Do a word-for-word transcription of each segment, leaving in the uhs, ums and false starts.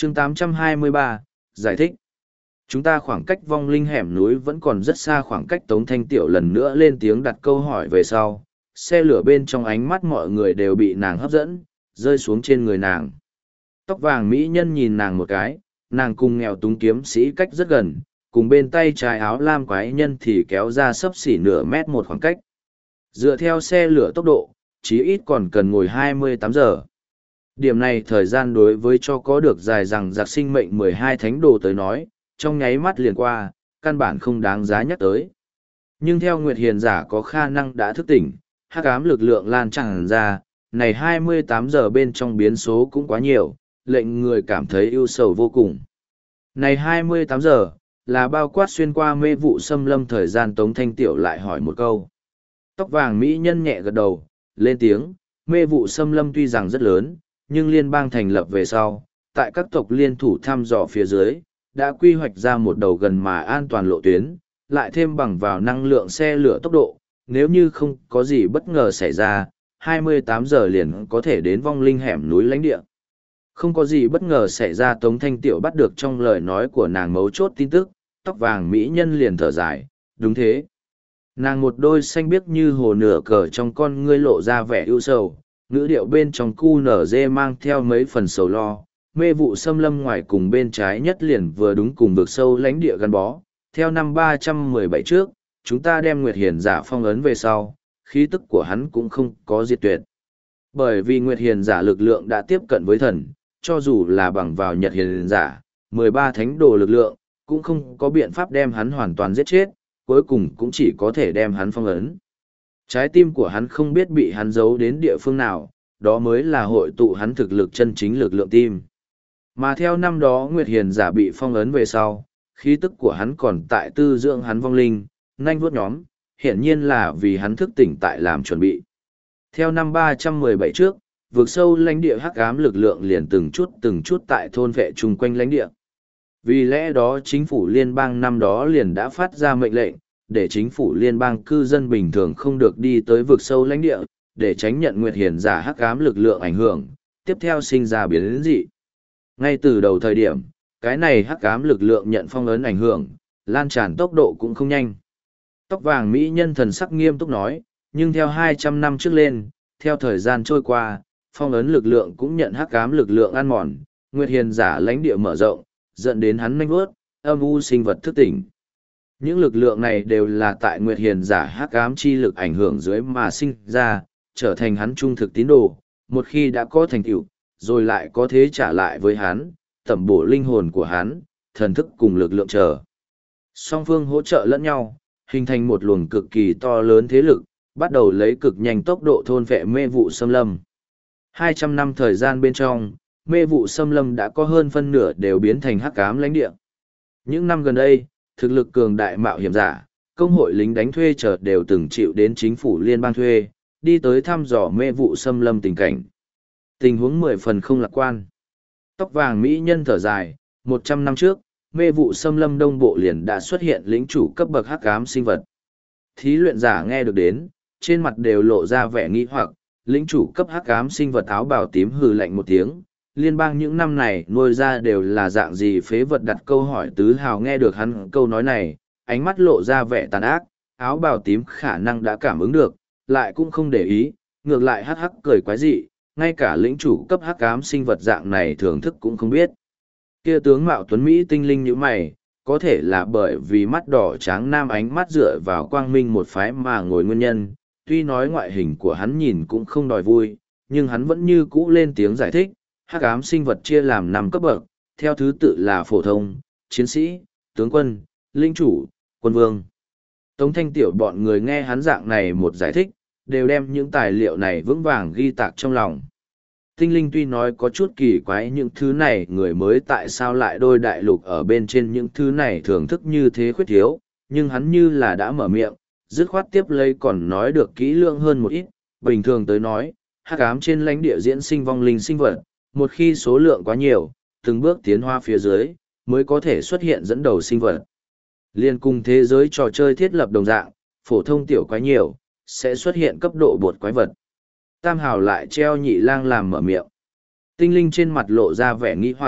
chương tám trăm hai mươi ba, giải thích. Chúng ta khoảng cách vong linh hẻm núi vẫn còn rất xa, khoảng cách Tống Thanh Tiểu lần nữa lên tiếng đặt câu hỏi về sau. Xe lửa bên trong ánh mắt mọi người đều bị nàng hấp dẫn, rơi xuống trên người nàng. Tóc vàng mỹ nhân nhìn nàng một cái, nàng cùng nghèo túng kiếm sĩ cách rất gần, cùng bên tay trái áo lam quái nhân thì kéo ra sấp xỉ nửa mét một khoảng cách. Dựa theo xe lửa tốc độ, chí ít còn cần ngồi hai mươi tám giờ. Điểm này thời gian đối với cho có được dài rằng giặc sinh mệnh mười hai thánh đồ tới nói, trong nháy mắt liền qua, căn bản không đáng giá nhắc tới. Nhưng theo Nguyệt Hiền giả có khả năng đã thức tỉnh, hắc ám lực lượng lan tràn ra, này hai mươi tám giờ bên trong biến số cũng quá nhiều, lệnh người cảm thấy ưu sầu vô cùng. Này hai mươi tám giờ, là bao quát xuyên qua mê vụ xâm lâm thời gian. Tống Thanh Tiểu lại hỏi một câu. Tóc vàng mỹ nhân nhẹ gật đầu, lên tiếng, mê vụ xâm lâm tuy rằng rất lớn, nhưng liên bang thành lập về sau, tại các tộc liên thủ thăm dò phía dưới, đã quy hoạch ra một đầu gần mà an toàn lộ tuyến, lại thêm bằng vào năng lượng xe lửa tốc độ, nếu như không có gì bất ngờ xảy ra, hai mươi tám giờ liền có thể đến vong linh hẻm núi lãnh địa. Không có gì bất ngờ xảy ra. Tống Thanh Tiểu bắt được trong lời nói của nàng mấu chốt tin tức, tóc vàng mỹ nhân liền thở dài, đúng thế. Nàng một đôi xanh biếc như hồ nửa cờ trong con ngươi lộ ra vẻ ưu sầu, ngữ điệu bên trong cu nở dê mang theo mấy phần sầu lo. Mê vụ xâm lâm ngoài cùng bên trái nhất liền vừa đúng cùng vực sâu lãnh địa gắn bó. Theo năm ba trăm mười bảy trước, chúng ta đem Nguyệt Hiền giả phong ấn về sau, khí tức của hắn cũng không có diệt tuyệt. Bởi vì Nguyệt Hiền giả lực lượng đã tiếp cận với thần, cho dù là bằng vào Nhật Hiền giả, mười ba thánh đồ lực lượng, cũng không có biện pháp đem hắn hoàn toàn giết chết, cuối cùng cũng chỉ có thể đem hắn phong ấn. Trái tim của hắn không biết bị hắn giấu đến địa phương nào, đó mới là hội tụ hắn thực lực chân chính lực lượng tim. Mà theo năm đó Nguyệt Hiền giả bị phong ấn về sau, khí tức của hắn còn tại tư dưỡng hắn vong linh, nhanh vuốt nhóm, hiển nhiên là vì hắn thức tỉnh tại làm chuẩn bị. Theo năm ba trăm mười bảy trước, vượt sâu lãnh địa hắc ám lực lượng liền từng chút từng chút tại thôn vệ chung quanh lãnh địa. Vì lẽ đó chính phủ liên bang năm đó liền đã phát ra mệnh lệnh, để chính phủ liên bang cư dân bình thường không được đi tới vực sâu lãnh địa, để tránh nhận Nguyệt Hiền giả hắc ám lực lượng ảnh hưởng, tiếp theo sinh ra biến dị. Ngay từ đầu thời điểm, cái này hắc ám lực lượng nhận phong ấn ảnh hưởng, lan tràn tốc độ cũng không nhanh. Tóc vàng mỹ nhân thần sắc nghiêm túc nói, nhưng theo hai trăm năm trước lên, theo thời gian trôi qua, phong ấn lực lượng cũng nhận hắc ám lực lượng ăn mòn, Nguyệt Hiền giả lãnh địa mở rộng, dẫn đến hắn nhanh vớt, âm u sinh vật thức tỉnh. Những lực lượng này đều là tại Nguyệt Hiền giả hắc ám chi lực ảnh hưởng dưới mà sinh ra, trở thành hắn trung thực tín đồ, một khi đã có thành tựu, rồi lại có thế trả lại với hắn, tẩm bổ linh hồn của hắn, thần thức cùng lực lượng chờ. Song phương hỗ trợ lẫn nhau, hình thành một luồng cực kỳ to lớn thế lực, bắt đầu lấy cực nhanh tốc độ thôn vệ mê vụ xâm lâm. hai trăm năm thời gian bên trong, mê vụ xâm lâm đã có hơn phân nửa đều biến thành hắc ám lãnh địa. Những năm gần đây, thực lực cường đại mạo hiểm giả, công hội lính đánh thuê chợt đều từng chịu đến chính phủ liên bang thuê, đi tới thăm dò mê vụ xâm lâm tình cảnh. Tình huống mười phần không lạc quan. Tóc vàng mỹ nhân thở dài, một trăm năm trước, mê vụ xâm lâm đông bộ liền đã xuất hiện lĩnh chủ cấp bậc hắc ám sinh vật. Thí luyện giả nghe được đến, trên mặt đều lộ ra vẻ nghi hoặc, lĩnh chủ cấp hắc ám sinh vật áo bào tím hừ lạnh một tiếng. Liên bang những năm này nuôi ra đều là dạng gì phế vật, đặt câu hỏi tứ hào nghe được hắn câu nói này, ánh mắt lộ ra vẻ tàn ác, áo bào tím khả năng đã cảm ứng được, lại cũng không để ý, ngược lại hắc hắc cười quái dị, ngay cả lĩnh chủ cấp hắc ám sinh vật dạng này thưởng thức cũng không biết. Kia tướng mạo tuấn Mỹ tinh linh như mày, có thể là bởi vì mắt đỏ tráng nam ánh mắt dựa vào quang minh một phái mà ngồi nguyên nhân, tuy nói ngoại hình của hắn nhìn cũng không đòi vui, nhưng hắn vẫn như cũ lên tiếng giải thích, hắc ám sinh vật chia làm năm cấp bậc, theo thứ tự là phổ thông, chiến sĩ, tướng quân, linh chủ, quân vương. Tống Thanh Tiểu bọn người nghe hắn dạng này một giải thích, đều đem những tài liệu này vững vàng ghi tạc trong lòng. Tinh linh tuy nói có chút kỳ quái những thứ này người mới tại sao lại đôi đại lục ở bên trên những thứ này thưởng thức như thế khuyết thiếu, nhưng hắn như là đã mở miệng, dứt khoát tiếp lấy còn nói được kỹ lưỡng hơn một ít, bình thường tới nói, hắc ám trên lãnh địa diễn sinh vong linh sinh vật, một khi số lượng quá nhiều, từng bước tiến hóa phía dưới, mới có thể xuất hiện dẫn đầu sinh vật. Liên cùng thế giới trò chơi thiết lập đồng dạng, phổ thông tiểu quái nhiều, sẽ xuất hiện cấp độ bột quái vật. Tam hào lại treo nhị lang làm mở miệng. Tinh linh trên mặt lộ ra vẻ nghi hoặc,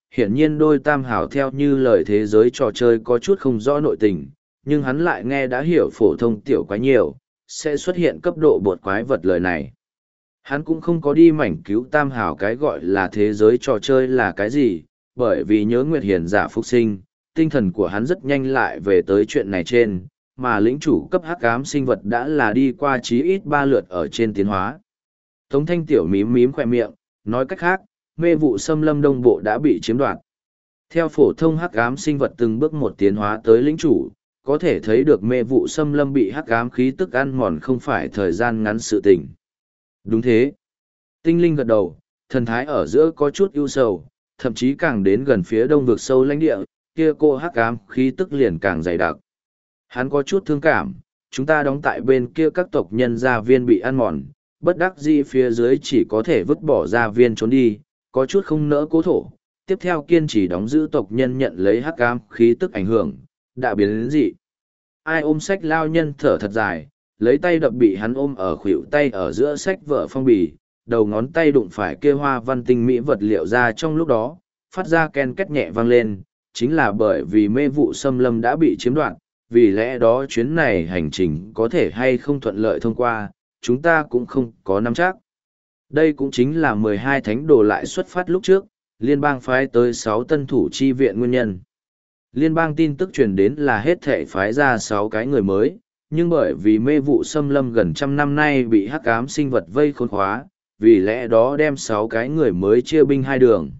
hiển nhiên đôi tam hảo theo như lời thế giới trò chơi có chút không rõ nội tình, nhưng hắn lại nghe đã hiểu phổ thông tiểu quái nhiều, sẽ xuất hiện cấp độ bột quái vật lời này. Hắn cũng không có đi mảnh cứu tam hảo cái gọi là thế giới trò chơi là cái gì, bởi vì nhớ Nguyệt Hiền giả phục sinh, tinh thần của hắn rất nhanh lại về tới chuyện này trên, mà lĩnh chủ cấp hắc ám sinh vật đã là đi qua chí ít ba lượt ở trên tiến hóa. Tống Thanh Tiểu mím mím khoe miệng, nói cách khác, mê vụ xâm lâm đông bộ đã bị chiếm đoạt. Theo phổ thông hắc ám sinh vật từng bước một tiến hóa tới lĩnh chủ, có thể thấy được mê vụ xâm lâm bị hắc ám khí tức ăn mòn không phải thời gian ngắn sự tình. Đúng thế. Tinh linh gật đầu, thần thái ở giữa có chút ưu sầu, thậm chí càng đến gần phía đông vực sâu lãnh địa, kia cô hắc ám khí tức liền càng dày đặc. Hắn có chút thương cảm, chúng ta đóng tại bên kia các tộc nhân gia viên bị ăn mòn, bất đắc dĩ phía dưới chỉ có thể vứt bỏ gia viên trốn đi, có chút không nỡ cố thổ. Tiếp theo kiên trì đóng giữ tộc nhân nhận lấy hắc ám khí tức ảnh hưởng, đã biến đến dị. Ai ôm sách lao nhân thở thật dài, lấy tay đập bị hắn ôm ở khuỷu tay ở giữa sách vở phong bì, đầu ngón tay đụng phải kia hoa văn tinh mỹ vật liệu ra trong lúc đó, phát ra ken két nhẹ vang lên, chính là bởi vì mê vụ xâm lâm đã bị chiếm đoạt, vì lẽ đó chuyến này hành trình có thể hay không thuận lợi thông qua, chúng ta cũng không có nắm chắc. Đây cũng chính là mười hai thánh đồ lại xuất phát lúc trước, liên bang phái tới sáu tân thủ chi viện nguyên nhân. Liên bang tin tức truyền đến là hết thể phái ra sáu cái người mới, nhưng bởi vì mê vụ xâm lâm gần trăm năm nay bị hắc ám sinh vật vây khốn khóa, vì lẽ đó đem sáu cái người mới chia binh hai đường.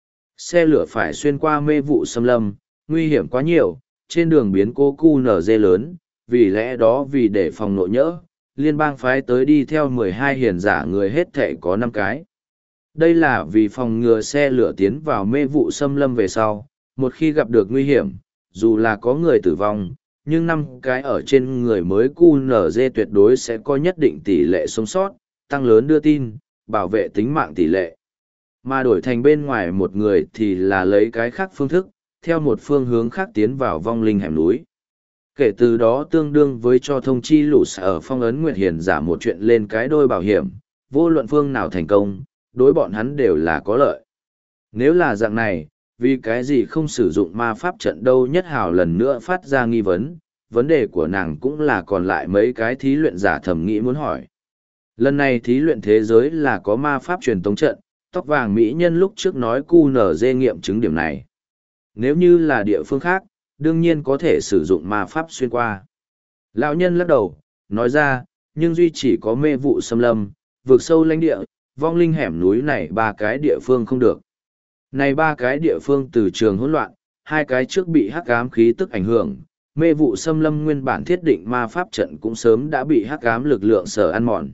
Xe lửa phải xuyên qua mê vụ xâm lâm, nguy hiểm quá nhiều, trên đường biến cố cu nở dê lớn, vì lẽ đó vì để phòng nội nhỡ, liên bang phái tới đi theo mười hai hiền giả người hết thể có năm cái. Đây là vì phòng ngừa xe lửa tiến vào mê vụ xâm lâm về sau, một khi gặp được nguy hiểm, dù là có người tử vong, nhưng năm cái ở trên người mới cu nở dê tuyệt đối sẽ có nhất định tỷ lệ sống sót, tăng lớn đưa tin, bảo vệ tính mạng tỷ lệ. Mà đổi thành bên ngoài một người thì là lấy cái khác phương thức, theo một phương hướng khác tiến vào vong linh hẻm núi. Kể từ đó tương đương với cho thông chi lũ ở phong ấn Nguyệt Hiền giả một chuyện lên cái đôi bảo hiểm, vô luận phương nào thành công, đối bọn hắn đều là có lợi. Nếu là dạng này, vì cái gì không sử dụng ma pháp trận đâu nhất hào lần nữa phát ra nghi vấn, vấn đề của nàng cũng là còn lại mấy cái thí luyện giả thẩm nghĩ muốn hỏi. Lần này thí luyện thế giới là có ma pháp truyền tống trận, tóc vàng mỹ nhân lúc trước nói cu nở dê nghiệm chứng điểm này. Nếu như là địa phương khác, đương nhiên có thể sử dụng ma pháp xuyên qua. Lão nhân lắc đầu, nói ra, nhưng duy chỉ có mê vụ xâm lâm, vượt sâu lãnh địa, vong linh hẻm núi này ba cái địa phương không được. Này ba cái địa phương từ trường hỗn loạn, hai cái trước bị hắc ám khí tức ảnh hưởng, mê vụ xâm lâm nguyên bản thiết định ma pháp trận cũng sớm đã bị hắc ám lực lượng sở ăn mòn.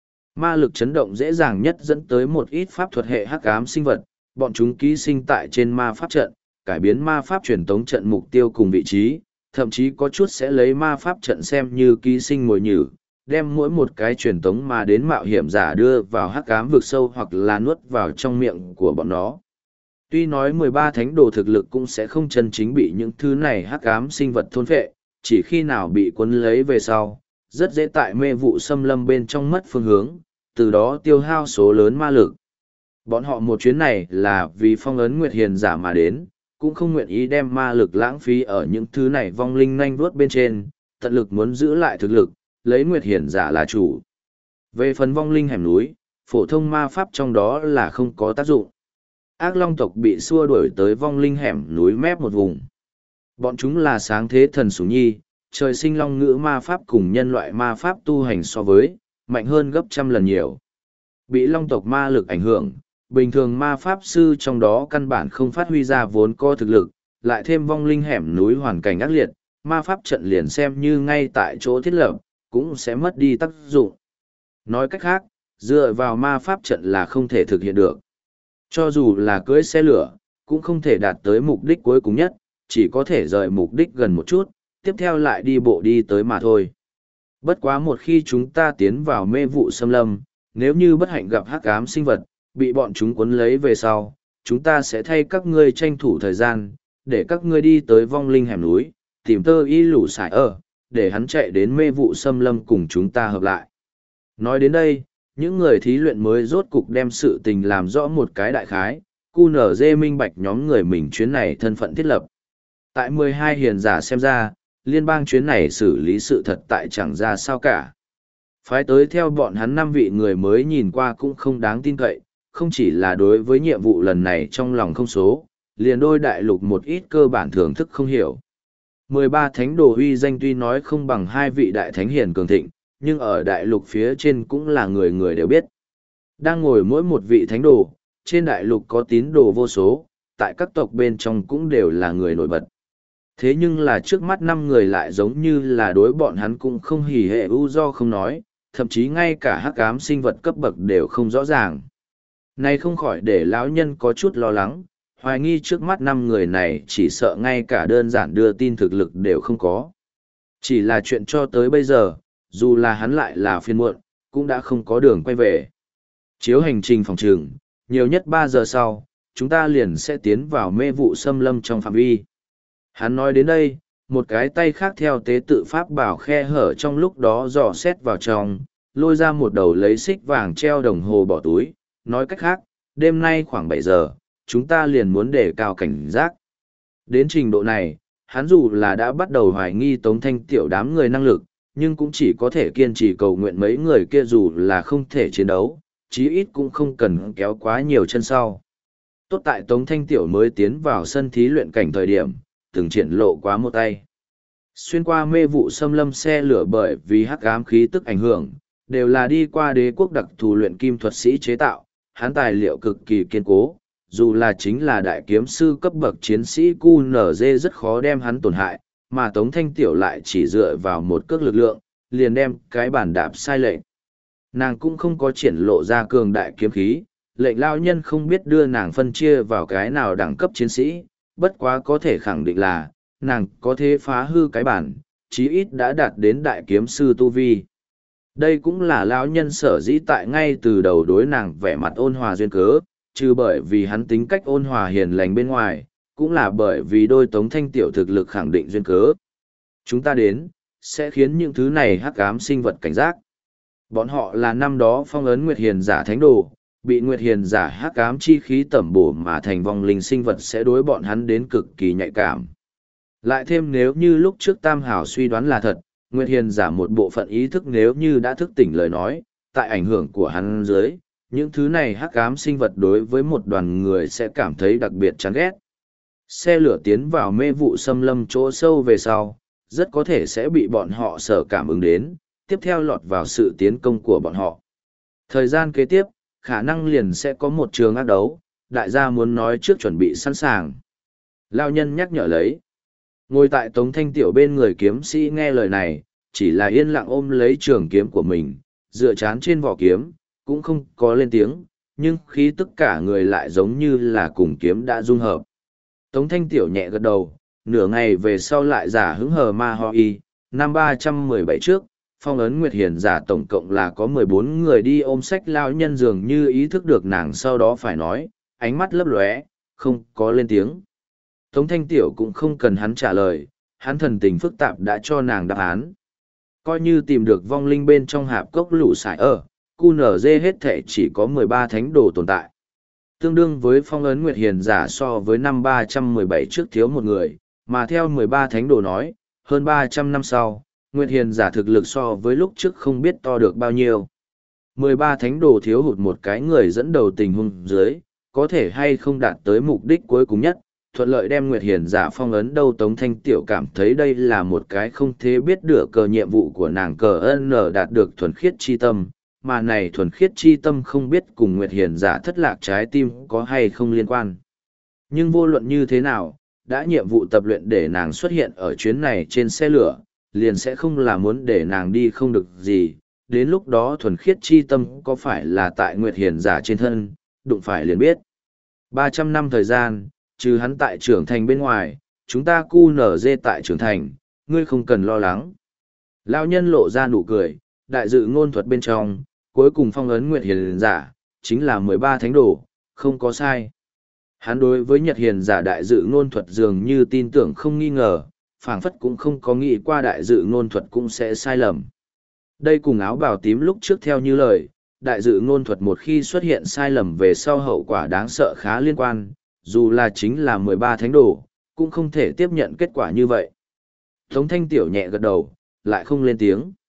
Ma lực chấn động dễ dàng nhất dẫn tới một ít pháp thuật hệ hắc ám sinh vật, bọn chúng ký sinh tại trên ma pháp trận, cải biến ma pháp truyền tống trận mục tiêu cùng vị trí, thậm chí có chút sẽ lấy ma pháp trận xem như ký sinh mồi nhử, đem mỗi một cái truyền tống mà đến mạo hiểm giả đưa vào hắc ám vực sâu hoặc là nuốt vào trong miệng của bọn nó. Tuy nói mười ba thánh đồ thực lực cũng sẽ không chân chính bị những thứ này hắc ám sinh vật thôn phệ, chỉ khi nào bị cuốn lấy về sau, rất dễ tại mê vụ xâm lâm bên trong mất phương hướng, từ đó tiêu hao số lớn ma lực. Bọn họ một chuyến này là vì phong ấn Nguyệt Hiền giả mà đến, cũng không nguyện ý đem ma lực lãng phí ở những thứ này vong linh nhanh vuốt bên trên, tận lực muốn giữ lại thực lực, lấy Nguyệt Hiền giả là chủ. Về phần vong linh hẻm núi, phổ thông ma pháp trong đó là không có tác dụng. Ác long tộc bị xua đuổi tới vong linh hẻm núi mép một vùng. Bọn chúng là sáng thế thần sủng nhi, trời sinh long ngữ ma pháp cùng nhân loại ma pháp tu hành so với, mạnh hơn gấp trăm lần nhiều. Bị long tộc ma lực ảnh hưởng, bình thường ma pháp sư trong đó căn bản không phát huy ra vốn có thực lực, lại thêm vong linh hẻm núi hoàn cảnh ác liệt, ma pháp trận liền xem như ngay tại chỗ thiết lập, cũng sẽ mất đi tác dụng. Nói cách khác, dựa vào ma pháp trận là không thể thực hiện được. Cho dù là cưỡi xe lửa, cũng không thể đạt tới mục đích cuối cùng nhất, chỉ có thể rời mục đích gần một chút, tiếp theo lại đi bộ đi tới mà thôi. Bất quá một khi chúng ta tiến vào mê vụ xâm lâm, nếu như bất hạnh gặp hắc ám sinh vật, bị bọn chúng cuốn lấy về sau, chúng ta sẽ thay các ngươi tranh thủ thời gian, để các ngươi đi tới vong linh hẻm núi, tìm tơ y lũ sải ở, để hắn chạy đến mê vụ xâm lâm cùng chúng ta hợp lại. Nói đến đây, những người thí luyện mới rốt cục đem sự tình làm rõ một cái đại khái, Cu nở dê minh bạch nhóm người mình chuyến này thân phận thiết lập. Tại mười hai hiền giả xem ra, liên bang chuyến này xử lý sự thật tại chẳng ra sao cả. Phái tới theo bọn hắn năm vị người mới nhìn qua cũng không đáng tin cậy, không chỉ là đối với nhiệm vụ lần này trong lòng không số, liền đôi đại lục một ít cơ bản thưởng thức không hiểu. mười ba thánh đồ uy danh tuy nói không bằng hai vị đại thánh hiền cường thịnh, nhưng ở đại lục phía trên cũng là người người đều biết. Đang ngồi mỗi một vị thánh đồ, trên đại lục có tín đồ vô số, tại các tộc bên trong cũng đều là người nổi bật. Thế nhưng là trước mắt năm người lại giống như là đối bọn hắn cũng không hỉ hệ ưu do không nói, thậm chí ngay cả hắc ám sinh vật cấp bậc đều không rõ ràng. Này không khỏi để lão nhân có chút lo lắng, hoài nghi trước mắt năm người này chỉ sợ ngay cả đơn giản đưa tin thực lực đều không có. Chỉ là chuyện cho tới bây giờ, dù là hắn lại là phiên muộn, cũng đã không có đường quay về. Chiếu hành trình phòng trường, nhiều nhất ba giờ sau, chúng ta liền sẽ tiến vào mê vụ xâm lâm trong phạm vi. Hắn nói đến đây, một cái tay khác theo tế tự pháp bảo khe hở trong lúc đó dò xét vào trong, lôi ra một đầu lấy xích vàng treo đồng hồ bỏ túi, nói cách khác, đêm nay khoảng bảy giờ, chúng ta liền muốn đề cao cảnh giác. Đến trình độ này, hắn dù là đã bắt đầu hoài nghi Tống Thanh Tiểu đám người năng lực, nhưng cũng chỉ có thể kiên trì cầu nguyện mấy người kia dù là không thể chiến đấu, chí ít cũng không cần kéo quá nhiều chân sau. Tốt tại Tống Thanh Tiểu mới tiến vào sân thí luyện cảnh thời điểm, từng triển lộ quá một tay. Xuyên qua mê vụ xâm lâm xe lửa bởi vì hắc ám khí tức ảnh hưởng, đều là đi qua đế quốc đặc thù luyện kim thuật sĩ chế tạo, hắn tài liệu cực kỳ kiên cố, dù là chính là đại kiếm sư cấp bậc chiến sĩ cu nở dê rất khó đem hắn tổn hại, mà Tống Thanh Tiểu lại chỉ dựa vào một cước lực lượng, liền đem cái bản đạp sai lệch. Nàng cũng không có triển lộ ra cường đại kiếm khí, lệnh lao nhân không biết đưa nàng phân chia vào cái nào đẳng cấp chiến sĩ, bất quá có thể khẳng định là, nàng có thể phá hư cái bản, chí ít đã đạt đến đại kiếm sư tu vi. Đây cũng là lão nhân sở dĩ tại ngay từ đầu đối nàng vẻ mặt ôn hòa duyên cớ, trừ bởi vì hắn tính cách ôn hòa hiền lành bên ngoài, cũng là bởi vì đôi Tống Thanh Tiểu thực lực khẳng định duyên cớ. Chúng ta đến, sẽ khiến những thứ này hắc ám sinh vật cảnh giác. Bọn họ là năm đó phong ấn Nguyệt Hiền giả thánh đồ, bị Nguyệt Hiền giả hắc ám chi khí tẩm bổ mà thành vong linh sinh vật sẽ đối bọn hắn đến cực kỳ nhạy cảm. Lại thêm nếu như lúc trước Tam Hảo suy đoán là thật, Nguyệt Hiền giả một bộ phận ý thức nếu như đã thức tỉnh lời nói, tại ảnh hưởng của hắn dưới, những thứ này hắc ám sinh vật đối với một đoàn người sẽ cảm thấy đặc biệt chán ghét. Xe lửa tiến vào mê vụ xâm lâm chỗ sâu về sau, rất có thể sẽ bị bọn họ sở cảm ứng đến, tiếp theo lọt vào sự tiến công của bọn họ. Thời gian kế tiếp, khả năng liền sẽ có một trường ác đấu, đại gia muốn nói trước chuẩn bị sẵn sàng. Lao nhân nhắc nhở lấy. Ngồi tại Tống Thanh Tiểu bên người kiếm sĩ nghe lời này, chỉ là yên lặng ôm lấy trường kiếm của mình, dựa chán trên vỏ kiếm, cũng không có lên tiếng, nhưng khí tất cả người lại giống như là cùng kiếm đã dung hợp. Tống Thanh Tiểu nhẹ gật đầu, nửa ngày về sau lại giả hứng hờ ma ho y, năm ba trăm mười bảy trước, phong ấn Nguyệt Hiền giả tổng cộng là có mười bốn người đi ôm sách lao nhân dường như ý thức được nàng sau đó phải nói, ánh mắt lấp lóe, không có lên tiếng. Tống Thanh Tiểu cũng không cần hắn trả lời, hắn thần tình phức tạp đã cho nàng đáp án. Coi như tìm được vong linh bên trong hạp cốc lũ sải ở, cu nở dê hết thể chỉ có mười ba thánh đồ tồn tại. Tương đương với phong ấn Nguyệt Hiền giả so với năm ba trăm mười bảy trước thiếu một người, mà theo mười ba thánh đồ nói, hơn ba trăm năm sau, Nguyệt Hiền giả thực lực so với lúc trước không biết to được bao nhiêu. mười ba thánh đồ thiếu hụt một cái người dẫn đầu tình huống dưới, có thể hay không đạt tới mục đích cuối cùng nhất, thuận lợi đem Nguyệt Hiền giả phong ấn đâu. Tống Thanh Tiểu cảm thấy đây là một cái không thế biết được cờ nhiệm vụ của nàng cờ ân đạt được thuần khiết chi tâm, mà này thuần khiết chi tâm không biết cùng Nguyệt Hiền giả thất lạc trái tim có hay không liên quan. Nhưng vô luận như thế nào, đã nhiệm vụ tập luyện để nàng xuất hiện ở chuyến này trên xe lửa, liền sẽ không là muốn để nàng đi không được gì, đến lúc đó thuần khiết chi tâm có phải là tại Nguyệt Hiền giả trên thân, đụng phải liền biết. ba trăm năm thời gian, trừ hắn tại trưởng thành bên ngoài, chúng ta cu nở dê tại trưởng thành, ngươi không cần lo lắng. Lão nhân lộ ra nụ cười, đại dự ngôn thuật bên trong, cuối cùng phong ấn Nguyệt Hiền giả, chính là mười ba thánh đồ, không có sai. Hắn đối với Nhật Hiền giả đại dự ngôn thuật dường như tin tưởng không nghi ngờ, phảng phất cũng không có nghĩ qua đại dự ngôn thuật cũng sẽ sai lầm. Đây cùng áo bào tím lúc trước theo như lời, đại dự ngôn thuật một khi xuất hiện sai lầm về sau hậu quả đáng sợ khá liên quan, dù là chính là mười ba thánh đồ, cũng không thể tiếp nhận kết quả như vậy. Tống Thanh Tiểu nhẹ gật đầu, lại không lên tiếng.